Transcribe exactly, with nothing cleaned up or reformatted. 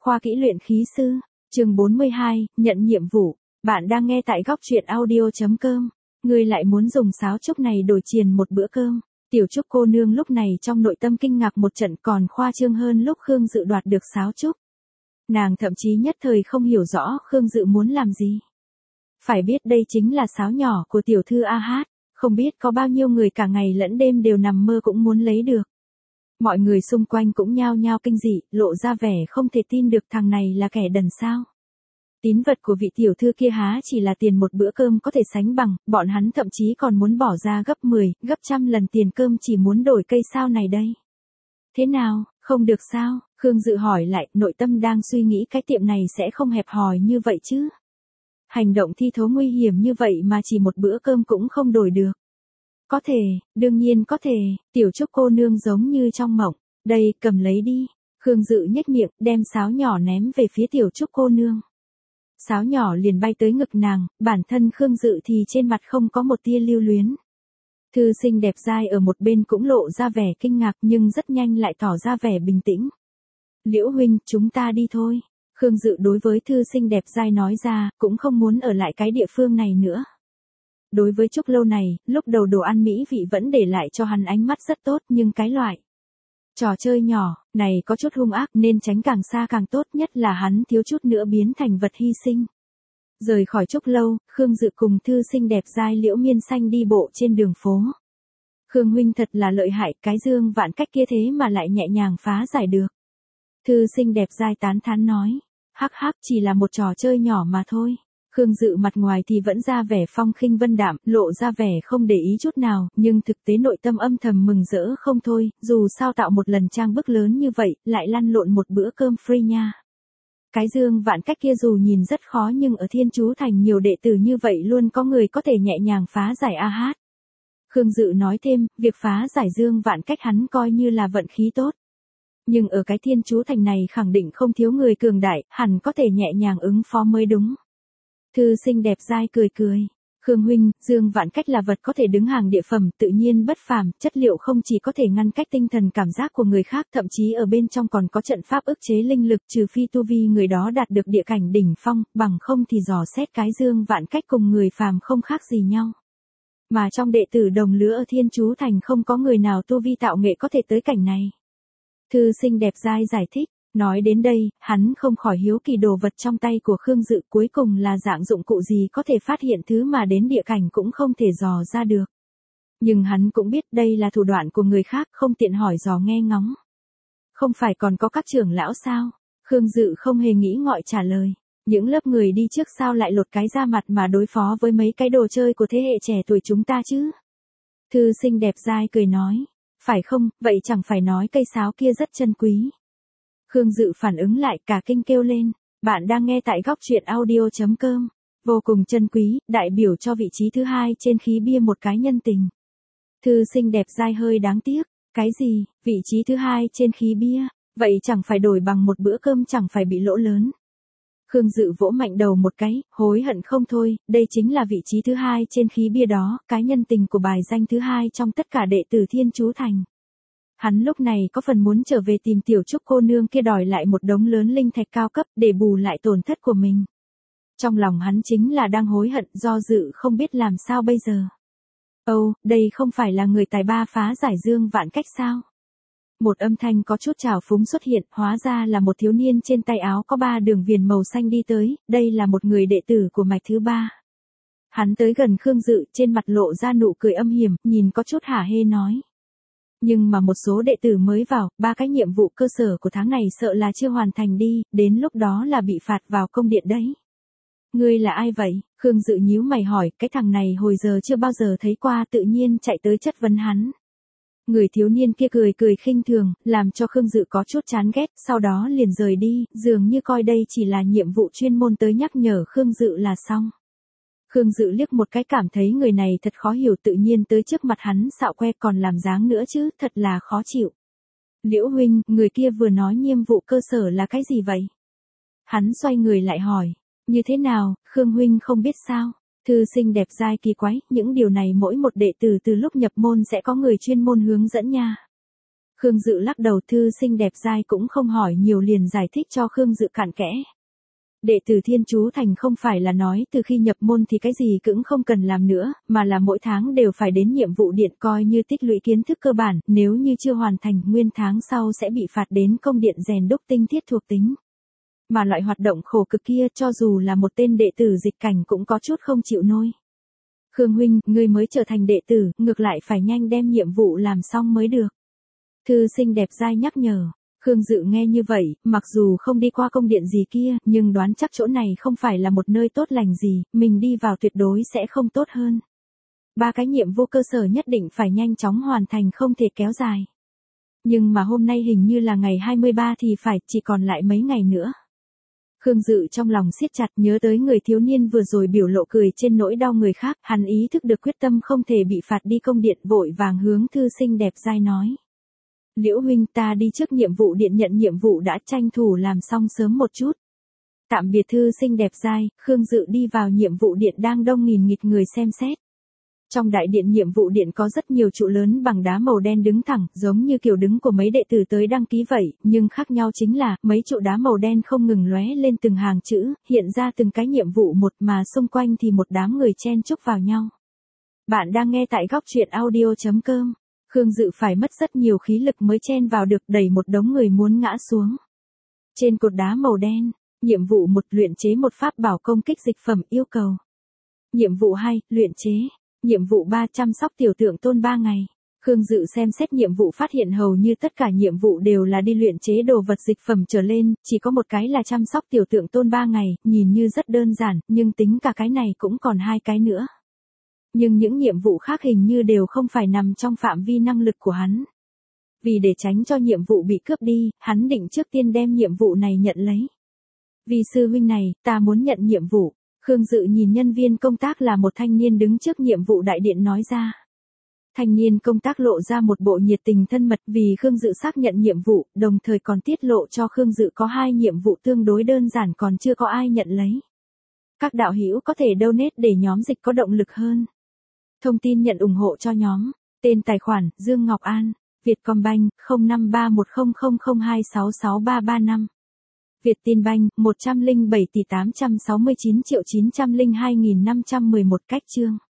khoa kỹ luyện khí sư, chương bốn mươi hai, nhận nhiệm vụ. Bạn đang nghe tại góc truyện audio chấm com. Ngươi lại muốn dùng sáo trúc này đổi triền một bữa cơm. Tiểu Trúc cô nương lúc này trong nội tâm kinh ngạc một trận, còn khoa trương hơn lúc Khương Dự đoạt được sáo trúc. Nàng thậm chí nhất thời không hiểu rõ Khương Dự muốn làm gì. Phải biết đây chính là sáo nhỏ của tiểu thư A Hát, không biết có bao nhiêu người cả ngày lẫn đêm đều nằm mơ cũng muốn lấy được. Mọi người xung quanh cũng nhao nhao kinh dị, lộ ra vẻ không thể tin được thằng này là kẻ đần sao. Tín vật của vị tiểu thư kia há chỉ là tiền một bữa cơm có thể sánh bằng, bọn hắn thậm chí còn muốn bỏ ra gấp mười, gấp trăm lần tiền cơm chỉ muốn đổi cây sao này đây. Thế nào, không được sao? Khương Dự hỏi lại, nội tâm đang suy nghĩ cái tiệm này sẽ không hẹp hòi như vậy chứ. Hành động thi thố nguy hiểm như vậy mà chỉ một bữa cơm cũng không đổi được. Có thể, đương nhiên có thể, Tiểu Trúc cô nương giống như trong mộng. Đây, cầm lấy đi. Khương Dự nhếch miệng, đem sáo nhỏ ném về phía Tiểu Trúc cô nương. Sáo nhỏ liền bay tới ngực nàng, bản thân Khương Dự thì trên mặt không có một tia lưu luyến. Thư sinh đẹp dai ở một bên cũng lộ ra vẻ kinh ngạc nhưng rất nhanh lại tỏ ra vẻ bình tĩnh. Liễu huynh, chúng ta đi thôi. Khương Dự đối với thư sinh đẹp dai nói ra, cũng không muốn ở lại cái địa phương này nữa. Đối với Trúc Lâu này, lúc đầu đồ ăn mỹ vị vẫn để lại cho hắn ánh mắt rất tốt, nhưng cái loại trò chơi nhỏ này có chút hung ác nên tránh càng xa càng tốt, nhất là hắn thiếu chút nữa biến thành vật hy sinh. Rời khỏi Trúc Lâu, Khương Dự cùng thư sinh đẹp dai Liễu Miên Xanh đi bộ trên đường phố. Khương huynh thật là lợi hại, cái dương vạn cách kia thế mà lại nhẹ nhàng phá giải được. Thư sinh đẹp dai tán thán nói, hắc hắc, chỉ là một trò chơi nhỏ mà thôi. Khương Dự mặt ngoài thì vẫn ra vẻ phong khinh vân đạm, lộ ra vẻ không để ý chút nào, nhưng thực tế nội tâm âm thầm mừng rỡ không thôi, dù sao tạo một lần trang bức lớn như vậy, lại lăn lộn một bữa cơm free nha. Cái dương vạn cách kia dù nhìn rất khó nhưng ở Thiên Chú Thành nhiều đệ tử như vậy luôn có người có thể nhẹ nhàng phá giải A Hát. Khương Dự nói thêm, việc phá giải dương vạn cách hắn coi như là vận khí tốt. Nhưng ở cái Thiên Chú Thành này khẳng định không thiếu người cường đại, hẳn có thể nhẹ nhàng ứng phó mới đúng. Thư sinh đẹp dai cười cười. Khương huynh, dương vạn cách là vật có thể đứng hàng địa phẩm, tự nhiên bất phàm, chất liệu không chỉ có thể ngăn cách tinh thần cảm giác của người khác, thậm chí ở bên trong còn có trận pháp ức chế linh lực, trừ phi tu vi người đó đạt được địa cảnh đỉnh phong, bằng không thì dò xét cái dương vạn cách cùng người phàm không khác gì nhau. Mà trong đệ tử đồng lứa ở Thiên Chú Thành không có người nào tu vi tạo nghệ có thể tới cảnh này. Thư sinh đẹp dai giải thích. Nói đến đây, hắn không khỏi hiếu kỳ đồ vật trong tay của Khương Dự cuối cùng là dạng dụng cụ gì có thể phát hiện thứ mà đến địa cảnh cũng không thể dò ra được. Nhưng hắn cũng biết đây là thủ đoạn của người khác, không tiện hỏi dò nghe ngóng. Không phải còn có các trưởng lão sao? Khương Dự không hề nghĩ ngợi trả lời. Những lớp người đi trước sao lại lột cái da mặt mà đối phó với mấy cái đồ chơi của thế hệ trẻ tuổi chúng ta chứ? Thư sinh đẹp dai cười nói. Phải không, vậy chẳng phải nói cây sáo kia rất chân quý. Khương Dự phản ứng lại, cả kinh kêu lên. Bạn đang nghe tại góc truyện audio chấm com. Vô cùng chân quý, đại biểu cho vị trí thứ hai trên khí bia một cái nhân tình. Thư sinh đẹp dai hơi đáng tiếc. Cái gì, vị trí thứ hai trên khí bia, vậy chẳng phải đổi bằng một bữa cơm, chẳng phải bị lỗ lớn. Khương Dự vỗ mạnh đầu một cái, hối hận không thôi, đây chính là vị trí thứ hai trên khí bia đó, cái nhân tình của bài danh thứ hai trong tất cả đệ tử Thiên Chú Thành. Hắn lúc này có phần muốn trở về tìm Tiểu Trúc cô nương kia đòi lại một đống lớn linh thạch cao cấp để bù lại tổn thất của mình. Trong lòng hắn chính là đang hối hận, do dự không biết làm sao bây giờ. Âu, oh, đây không phải là người tài ba phá giải dương vạn cách sao? Một âm thanh có chút trào phúng xuất hiện, hóa ra là một thiếu niên trên tay áo có ba đường viền màu xanh đi tới, đây là một người đệ tử của mạch thứ ba. Hắn tới gần Khương Dự, trên mặt lộ ra nụ cười âm hiểm, nhìn có chút hả hê nói. Nhưng mà một số đệ tử mới vào, ba cái nhiệm vụ cơ sở của tháng này sợ là chưa hoàn thành đi, đến lúc đó là bị phạt vào công điện đấy. Ngươi là ai vậy? Khương Dự nhíu mày hỏi, cái thằng này hồi giờ chưa bao giờ thấy qua, tự nhiên chạy tới chất vấn hắn. Người thiếu niên kia cười cười khinh thường, làm cho Khương Dự có chút chán ghét, sau đó liền rời đi, dường như coi đây chỉ là nhiệm vụ chuyên môn tới nhắc nhở Khương Dự là xong. Khương Dự liếc một cái cảm thấy người này thật khó hiểu, tự nhiên tới trước mặt hắn xạo que còn làm dáng nữa chứ, thật là khó chịu. Liễu huynh, người kia vừa nói nhiệm vụ cơ sở là cái gì vậy? Hắn xoay người lại hỏi, như thế nào, Khương huynh không biết sao? Thư sinh đẹp dai kỳ quái, những điều này mỗi một đệ tử từ lúc nhập môn sẽ có người chuyên môn hướng dẫn nha. Khương Dự lắc đầu, thư sinh đẹp dai cũng không hỏi nhiều liền giải thích cho Khương Dự cặn kẽ. Đệ tử Thiên Chú Thành không phải là nói từ khi nhập môn thì cái gì cũng không cần làm nữa, mà là mỗi tháng đều phải đến nhiệm vụ điện coi như tích lũy kiến thức cơ bản, nếu như chưa hoàn thành nguyên tháng sau sẽ bị phạt đến công điện rèn đúc tinh thiết thuộc tính. Mà loại hoạt động khổ cực kia cho dù là một tên đệ tử dịch cảnh cũng có chút không chịu nổi. Khương huynh, ngươi mới trở thành đệ tử, ngược lại phải nhanh đem nhiệm vụ làm xong mới được. Thư sinh đẹp dai nhắc nhở. Khương Dự nghe như vậy, mặc dù không đi qua công điện gì kia, nhưng đoán chắc chỗ này không phải là một nơi tốt lành gì, mình đi vào tuyệt đối sẽ không tốt hơn. Ba cái nhiệm vụ cơ sở nhất định phải nhanh chóng hoàn thành, không thể kéo dài. Nhưng mà hôm nay hình như là ngày hai mươi ba thì phải, chỉ còn lại mấy ngày nữa. Khương Dự trong lòng siết chặt, nhớ tới người thiếu niên vừa rồi biểu lộ cười trên nỗi đau người khác, hắn ý thức được quyết tâm không thể bị phạt đi công điện, vội vàng hướng thư sinh đẹp dai nói. Liễu huynh, ta đi trước nhiệm vụ điện nhận nhiệm vụ đã, tranh thủ làm xong sớm một chút. Tạm biệt thư sinh đẹp dai, Khương Dự đi vào nhiệm vụ điện đang đông nghìn nghịt người xem xét. Trong đại điện nhiệm vụ điện có rất nhiều trụ lớn bằng đá màu đen đứng thẳng, giống như kiểu đứng của mấy đệ tử tới đăng ký vậy, nhưng khác nhau chính là, mấy trụ đá màu đen không ngừng lóe lên từng hàng chữ, hiện ra từng cái nhiệm vụ một, mà xung quanh thì một đám người chen chúc vào nhau. Bạn đang nghe tại góc truyện audio chấm com. Khương Dự phải mất rất nhiều khí lực mới chen vào được, đẩy một đống người muốn ngã xuống. Trên cột đá màu đen, nhiệm vụ một, luyện chế một pháp bảo công kích dịch phẩm, yêu cầu. Nhiệm vụ hai, luyện chế. Nhiệm vụ ba, chăm sóc tiểu tượng tôn ba ngày. Khương Dự xem xét nhiệm vụ phát hiện hầu như tất cả nhiệm vụ đều là đi luyện chế đồ vật dịch phẩm trở lên, chỉ có một cái là chăm sóc tiểu tượng tôn ba ngày, nhìn như rất đơn giản, nhưng tính cả cái này cũng còn hai cái nữa. Nhưng những nhiệm vụ khác hình như đều không phải nằm trong phạm vi năng lực của hắn. Vì để tránh cho nhiệm vụ bị cướp đi, hắn định trước tiên đem nhiệm vụ này nhận lấy. Vì sư huynh này, ta muốn nhận nhiệm vụ. Khương Dự nhìn nhân viên công tác là một thanh niên đứng trước nhiệm vụ đại điện nói ra. Thanh niên công tác lộ ra một bộ nhiệt tình thân mật vì Khương Dự xác nhận nhiệm vụ, đồng thời còn tiết lộ cho Khương Dự có hai nhiệm vụ tương đối đơn giản còn chưa có ai nhận lấy. Các đạo hữu có thể donate để nhóm dịch có động lực hơn. Thông tin nhận ủng hộ cho nhóm. Tên tài khoản, Dương Ngọc An. Vietcombank, không năm ba một không không không hai sáu sáu ba ba năm. Vietinbank, một trăm lẻ bảy tỷ tám trăm sáu mươi chín triệu chín trăm lẻ hai nghìn năm trăm mười một. Cách chương.